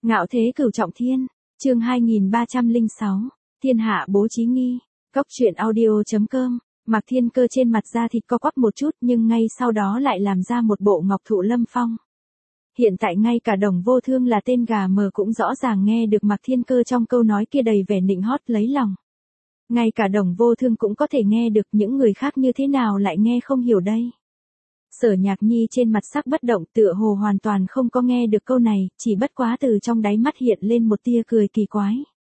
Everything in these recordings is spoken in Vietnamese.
Ngạo thế cửu trọng thiên, chương 2306, thiên hạ bố trí nghi, Cóc truyện audio.com, Mạc Thiên Cơ trên mặt da thịt co quắp một chút nhưng ngay sau đó lại làm ra một bộ ngọc thụ lâm phong. Hiện tại ngay cả Đồng Vô Thương là tên gà mờ cũng rõ ràng nghe được Mạc Thiên Cơ trong câu nói kia đầy vẻ nịnh hót lấy lòng. Ngay cả Đồng Vô Thương cũng có thể nghe được, những người khác như thế nào lại nghe không hiểu đây. Sở Nhạc Nhi trên mặt sắc bất động, tựa hồ hoàn toàn không có nghe được câu này, chỉ bất quá từ trong đáy mắt hiện lên một tia cười kỳ quái.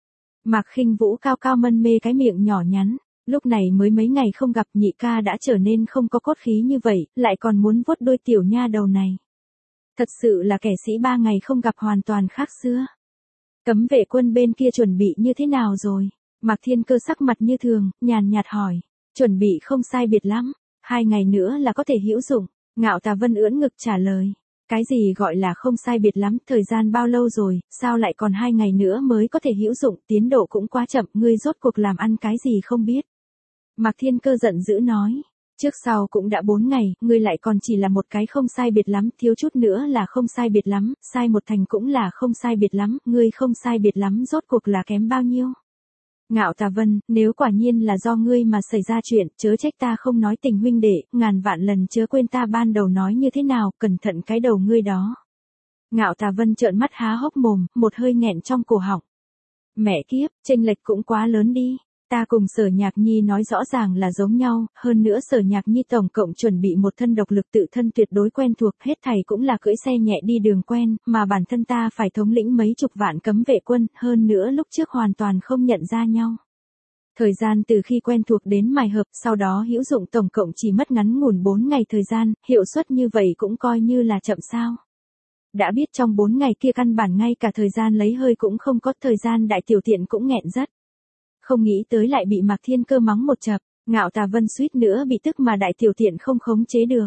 Mạc Khinh Vũ cao cao mân mê cái miệng nhỏ nhắn, lúc này mới mấy ngày không gặp nhị ca đã trở nên không có cốt khí như vậy, lại còn muốn vuốt đôi tiểu nha đầu này. Thật sự là kẻ sĩ 3 ngày không gặp hoàn toàn khác xưa. Cấm vệ quân bên kia chuẩn bị như thế nào rồi? Mạc Thiên Cơ sắc mặt như thường, nhàn nhạt hỏi. Chuẩn bị không sai biệt lắm, 2 ngày nữa là có thể hữu dụng. Ngạo Tà Vân ưỡn ngực trả lời. Cái gì gọi là không sai biệt lắm, thời gian bao lâu rồi, sao lại còn 2 ngày nữa mới có thể hữu dụng, tiến độ cũng quá chậm, ngươi rốt cuộc làm ăn cái gì không biết. Mạc Thiên Cơ giận dữ nói. Trước sau cũng đã 4 ngày, ngươi lại còn chỉ là một cái không sai biệt lắm, thiếu chút nữa là không sai biệt lắm, sai một thành cũng là không sai biệt lắm, ngươi không sai biệt lắm rốt cuộc là kém bao nhiêu. Ngạo Tà Vân, nếu quả nhiên là do ngươi mà xảy ra chuyện, chớ trách ta không nói tình huynh đệ, ngàn vạn lần chớ quên ta ban đầu nói như thế nào, cẩn thận cái đầu ngươi đó. Ngạo Tà Vân trợn mắt há hốc mồm, một hơi nghẹn trong cổ họng. Mẹ kiếp, chênh lệch cũng quá lớn đi. Ta cùng Sở Nhạc Nhi nói rõ ràng là giống nhau, hơn nữa Sở Nhạc Nhi tổng cộng chuẩn bị một thân độc lực tự thân tuyệt đối quen thuộc, hết thảy cũng là cưỡi xe nhẹ đi đường quen, mà bản thân ta phải thống lĩnh mấy chục vạn cấm vệ quân, hơn nữa lúc trước hoàn toàn không nhận ra nhau. Thời gian từ khi quen thuộc đến mài hợp, sau đó hữu dụng tổng cộng chỉ mất ngắn ngủn 4 ngày thời gian, hiệu suất như vậy cũng coi như là chậm sao. Đã biết trong 4 ngày kia căn bản ngay cả thời gian lấy hơi cũng không có, thời gian đại tiểu tiện cũng nghẹn rất. Không nghĩ tới lại bị Mạc Thiên Cơ mắng một chập, Ngạo Tà Vân suýt nữa bị tức mà đại tiểu tiện không khống chế được.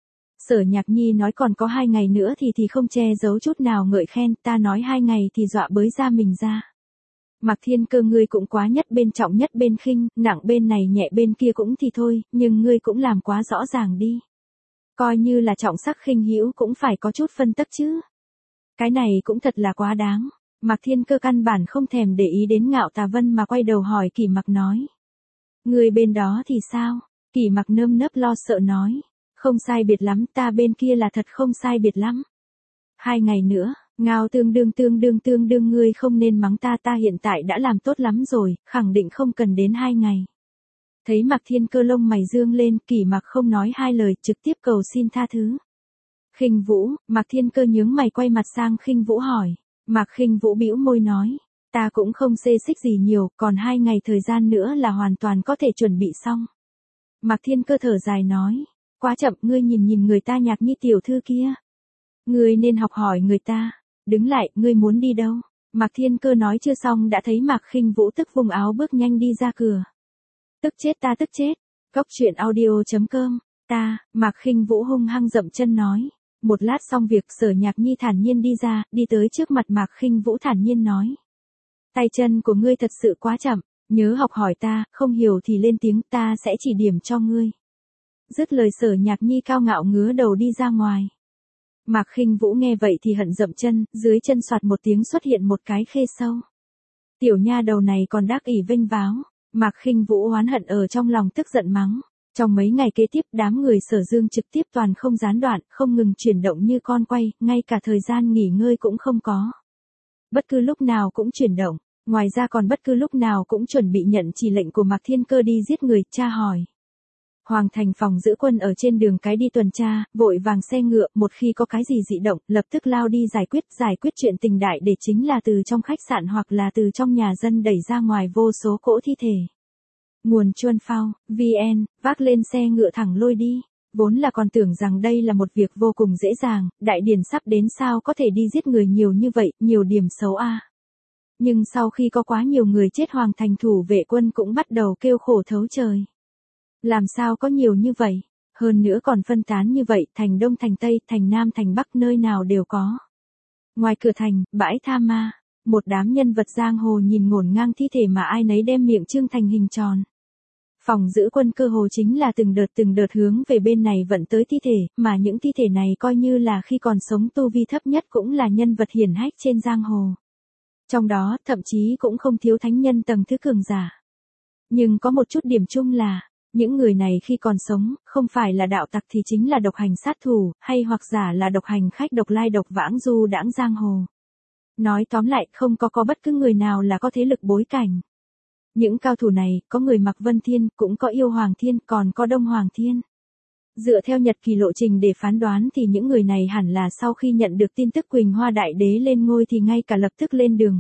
Sở Nhạc Nhi nói còn có 2 ngày nữa thì không che giấu chút nào ngợi khen, ta nói 2 ngày thì dọa bới ra mình ra. Mạc Thiên Cơ ngươi cũng quá nhất bên trọng nhất bên khinh, nặng bên này nhẹ bên kia cũng thì thôi, nhưng ngươi cũng làm quá rõ ràng đi. Coi như là trọng sắc khinh hữu cũng phải có chút phân tắc chứ. Cái này cũng thật là quá đáng. Mạc Thiên Cơ căn bản không thèm để ý đến Ngạo Tà Vân mà quay đầu hỏi Kỷ Mặc nói. Người bên đó thì sao? Kỷ Mặc nơm nớp lo sợ nói. Không sai biệt lắm, ta bên kia là thật không sai biệt lắm. 2 ngày nữa, Ngao tương đương ngươi không nên mắng ta, ta hiện tại đã làm tốt lắm rồi, khẳng định không cần đến 2 ngày. Thấy Mạc Thiên Cơ lông mày dương lên, Kỷ Mặc không nói hai lời trực tiếp cầu xin tha thứ. Khinh Vũ, Mạc Thiên Cơ nhướng mày quay mặt sang Khinh Vũ hỏi. Mạc Khinh Vũ bĩu môi nói, ta cũng không xê xích gì nhiều, còn 2 ngày thời gian nữa là hoàn toàn có thể chuẩn bị xong. Mạc Thiên Cơ thở dài nói, quá chậm, ngươi nhìn người ta Nhạc Nhi tiểu thư kia. Ngươi nên học hỏi người ta, đứng lại, ngươi muốn đi đâu? Mạc Thiên Cơ nói chưa xong đã thấy Mạc Khinh Vũ tức vùng áo bước nhanh đi ra cửa. Tức chết ta tức chết, Cóc truyện audio.com, Mạc Khinh Vũ hung hăng dậm chân nói. Một lát xong việc, Sở Nhạc Nhi thản nhiên đi ra, đi tới trước mặt Mạc Khinh Vũ thản nhiên nói. Tay chân của ngươi thật sự quá chậm, nhớ học hỏi ta, không hiểu thì lên tiếng, ta sẽ chỉ điểm cho ngươi. Dứt lời Sở Nhạc Nhi cao ngạo ngứa đầu đi ra ngoài. Mạc Khinh Vũ nghe vậy thì hận dậm chân, dưới chân soạt một tiếng xuất hiện một cái khê sâu. Tiểu nha đầu này còn đắc ỷ vênh váo, Mạc Khinh Vũ oán hận ở trong lòng tức giận mắng. Trong mấy ngày kế tiếp đám người Sở Dương trực tiếp toàn không gián đoạn, không ngừng chuyển động như con quay, ngay cả thời gian nghỉ ngơi cũng không có. Bất cứ lúc nào cũng chuyển động, ngoài ra còn bất cứ lúc nào cũng chuẩn bị nhận chỉ lệnh của Mạc Thiên Cơ đi giết người, tra hỏi. Hoàng thành phòng giữ quân ở trên đường cái đi tuần tra, vội vàng xe ngựa, một khi có cái gì dị động, lập tức lao đi giải quyết chuyện tình đại để chính là từ trong khách sạn hoặc là từ trong nhà dân đẩy ra ngoài vô số cỗ thi thể. Nguồn Chuân Phao, VN, vác lên xe ngựa thẳng lôi đi. Vốn là còn tưởng rằng đây là một việc vô cùng dễ dàng, đại điển sắp đến sao có thể đi giết người nhiều như vậy, nhiều điểm xấu a. Nhưng sau khi có quá nhiều người chết hoàng thành thủ vệ quân cũng bắt đầu kêu khổ thấu trời. Làm sao có nhiều như vậy? Hơn nữa còn phân tán như vậy, thành Đông thành Tây, thành Nam thành Bắc nơi nào đều có. Ngoài cửa thành, bãi tha ma, một đám nhân vật giang hồ nhìn ngổn ngang thi thể mà ai nấy đem miệng trương thành hình tròn. Phòng giữ quân cơ hồ chính là từng đợt hướng về bên này vận tới thi thể, mà những thi thể này coi như là khi còn sống tu vi thấp nhất cũng là nhân vật hiển hách trên giang hồ. Trong đó, thậm chí cũng không thiếu thánh nhân tầng thứ cường giả. Nhưng có một chút điểm chung là, những người này khi còn sống, không phải là đạo tặc thì chính là độc hành sát thủ, hay hoặc giả là độc hành khách độc lai độc vãng du đãng giang hồ. Nói tóm lại, không có bất cứ người nào là có thế lực bối cảnh. Những cao thủ này, có người mặc Vân Thiên, cũng có Yêu Hoàng Thiên, còn có Đông Hoàng Thiên. Dựa theo nhật kỳ lộ trình để phán đoán thì những người này hẳn là sau khi nhận được tin tức Quỳnh Hoa Đại Đế lên ngôi thì ngay cả lập tức lên đường,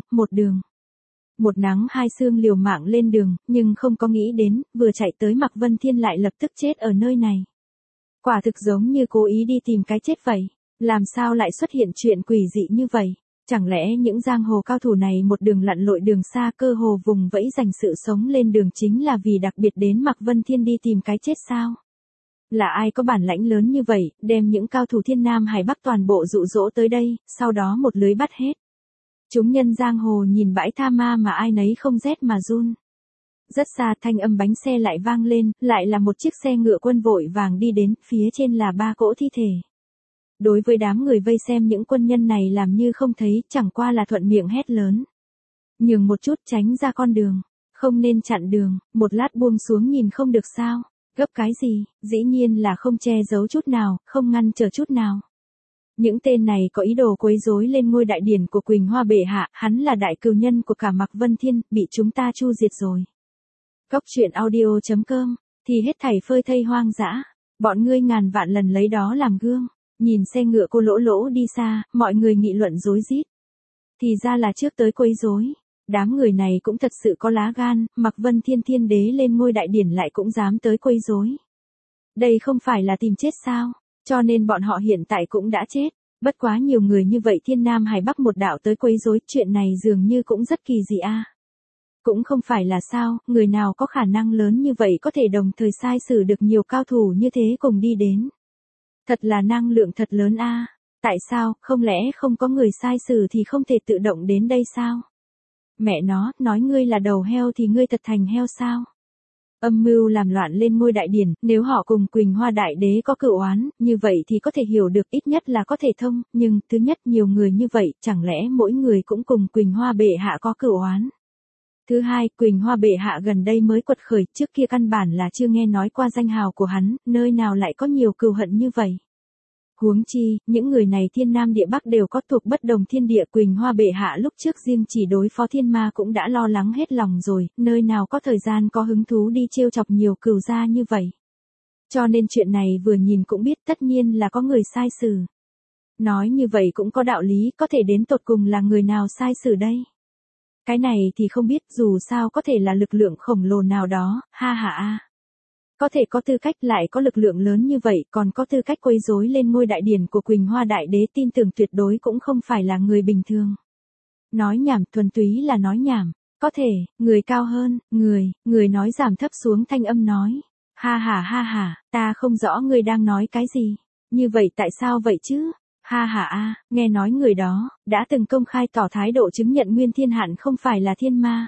một nắng hai sương liều mạng lên đường, nhưng không có nghĩ đến, vừa chạy tới Mạc Vân Thiên lại lập tức chết ở nơi này. Quả thực giống như cố ý đi tìm cái chết vậy, làm sao lại xuất hiện chuyện quỷ dị như vậy? Chẳng lẽ những giang hồ cao thủ này một đường lặn lội đường xa cơ hồ vùng vẫy dành sự sống lên đường chính là vì đặc biệt đến Mạc Vân Thiên đi tìm cái chết sao? Là ai có bản lãnh lớn như vậy, đem những cao thủ Thiên Nam Hải Bắc toàn bộ dụ dỗ tới đây, sau đó một lưới bắt hết. Chúng nhân giang hồ nhìn bãi tha ma mà ai nấy không rét mà run. Rất xa thanh âm bánh xe lại vang lên, lại là một chiếc xe ngựa quân vội vàng đi đến, phía trên là 3 cỗ thi thể. Đối với đám người vây xem những quân nhân này làm như không thấy, chẳng qua là thuận miệng hét lớn. Nhường một chút, tránh ra con đường, không nên chặn đường, một lát buông xuống nhìn không được sao, gấp cái gì, dĩ nhiên là không che giấu chút nào, không ngăn trở chút nào. Những tên này có ý đồ quấy rối lên ngôi đại điển của Quỳnh Hoa bệ hạ, hắn là đại cừu nhân của cả Mạc Vân Thiên, bị chúng ta chu diệt rồi. Cóc truyện audio.com, thì hết thảy phơi thây hoang dã, bọn ngươi ngàn vạn lần lấy đó làm gương. Nhìn xe ngựa cô lỗ lỗ đi xa, mọi người nghị luận rối rít. Thì ra là trước tới quấy rối. Đám người này cũng thật sự có lá gan, Mạc Vân Thiên Thiên Đế lên ngôi đại điển lại cũng dám tới quấy rối. Đây không phải là tìm chết sao? Cho nên bọn họ hiện tại cũng đã chết. Bất quá nhiều người như vậy Thiên Nam Hải Bắc một đạo tới quấy rối, chuyện này dường như cũng rất kỳ dị a. Cũng không phải là sao, người nào có khả năng lớn như vậy có thể đồng thời sai xử được nhiều cao thủ như thế cùng đi đến. Thật là năng lượng thật lớn a. Tại sao, không lẽ không có người sai xử thì không thể tự động đến đây sao? Mẹ nó, nói ngươi là đầu heo thì ngươi thật thành heo sao? Âm mưu làm loạn lên ngôi đại điển, nếu họ cùng Quỳnh Hoa Đại Đế có cựu oán, như vậy thì có thể hiểu được ít nhất là có thể thông, nhưng thứ nhất nhiều người như vậy, chẳng lẽ mỗi người cũng cùng Quỳnh Hoa bệ hạ có cựu oán? Thứ hai, Quỳnh Hoa bệ hạ gần đây mới quật khởi, trước kia căn bản là chưa nghe nói qua danh hào của hắn, nơi nào lại có nhiều cừu hận như vậy. Huống chi, những người này thiên nam địa bắc đều có thuộc bất đồng thiên địa. Quỳnh Hoa bệ hạ lúc trước riêng chỉ đối phó thiên ma cũng đã lo lắng hết lòng rồi, nơi nào có thời gian có hứng thú đi trêu chọc nhiều cừu gia như vậy. Cho nên chuyện này vừa nhìn cũng biết tất nhiên là có người sai xử. Nói như vậy cũng có đạo lý, có thể đến tột cùng là người nào sai xử đây? Cái này thì không biết, dù sao có thể là lực lượng khổng lồ nào đó, ha ha a. Có thể có tư cách lại có lực lượng lớn như vậy, còn có tư cách quấy rối lên ngôi đại điển của Quỳnh Hoa Đại Đế, tin tưởng tuyệt đối cũng không phải là người bình thường. Nói nhảm, thuần túy là nói nhảm. Có thể, người cao hơn, người nói giảm thấp xuống thanh âm nói. Ha ha, ta không rõ ngươi đang nói cái gì. Như vậy tại sao vậy chứ? Ha ha a, nghe nói người đó, đã từng công khai tỏ thái độ chứng nhận Nguyên Thiên Hạn không phải là thiên ma.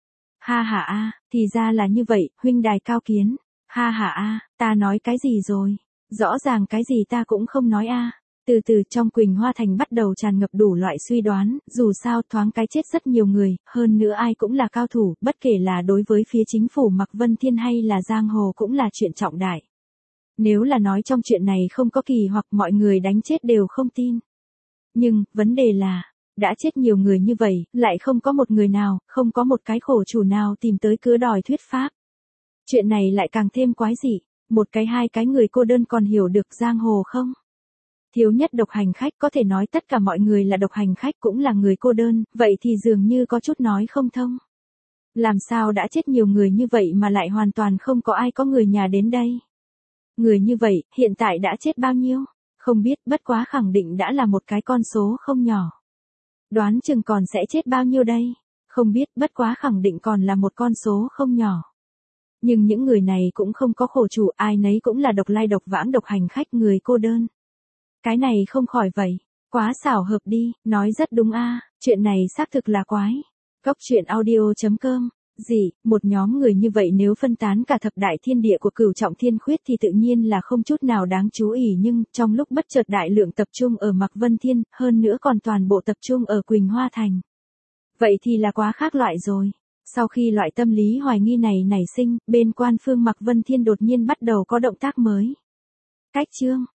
Ha ha a, thì ra là như vậy, huynh đài cao kiến. Ha ha a, ta nói cái gì rồi? Rõ ràng cái gì ta cũng không nói a. Từ từ trong Quỳnh Hoa Thành bắt đầu tràn ngập đủ loại suy đoán, dù sao thoáng cái chết rất nhiều người, hơn nữa ai cũng là cao thủ, bất kể là đối với phía chính phủ Mạc Vân Thiên hay là giang hồ cũng là chuyện trọng đại. Nếu là nói trong chuyện này không có kỳ hoặc mọi người đánh chết đều không tin. Nhưng, vấn đề là, đã chết nhiều người như vậy, lại không có một người nào, không có một cái khổ chủ nào tìm tới cớ đòi thuyết pháp. Chuyện này lại càng thêm quái dị, một cái hai cái người cô đơn còn hiểu được giang hồ không? Thiếu nhất độc hành khách, có thể nói tất cả mọi người là độc hành khách cũng là người cô đơn, vậy thì dường như có chút nói không thông. Làm sao đã chết nhiều người như vậy mà lại hoàn toàn không có ai có người nhà đến đây? Người như vậy, hiện tại đã chết bao nhiêu? Không biết, bất quá khẳng định đã là một cái con số không nhỏ. Đoán chừng còn sẽ chết bao nhiêu đây? Không biết, bất quá khẳng định còn là một con số không nhỏ. Nhưng những người này cũng không có khổ chủ, ai nấy cũng là độc lai độc vãng độc hành khách, người cô đơn. Cái này không khỏi vậy. Quá xảo hợp đi, nói rất đúng a, chuyện này xác thực là quái. Cóc truyện audio.com Gì, một nhóm người như vậy nếu phân tán cả thập đại thiên địa của Cửu Trọng Thiên Khuyết thì tự nhiên là không chút nào đáng chú ý, nhưng trong lúc bất chợt đại lượng tập trung ở Mạc Vân Thiên, hơn nữa còn toàn bộ tập trung ở Quỳnh Hoa Thành. Vậy thì là quá khác loại rồi. Sau khi loại tâm lý hoài nghi này nảy sinh, bên quan phương Mạc Vân Thiên đột nhiên bắt đầu có động tác mới. Cách chương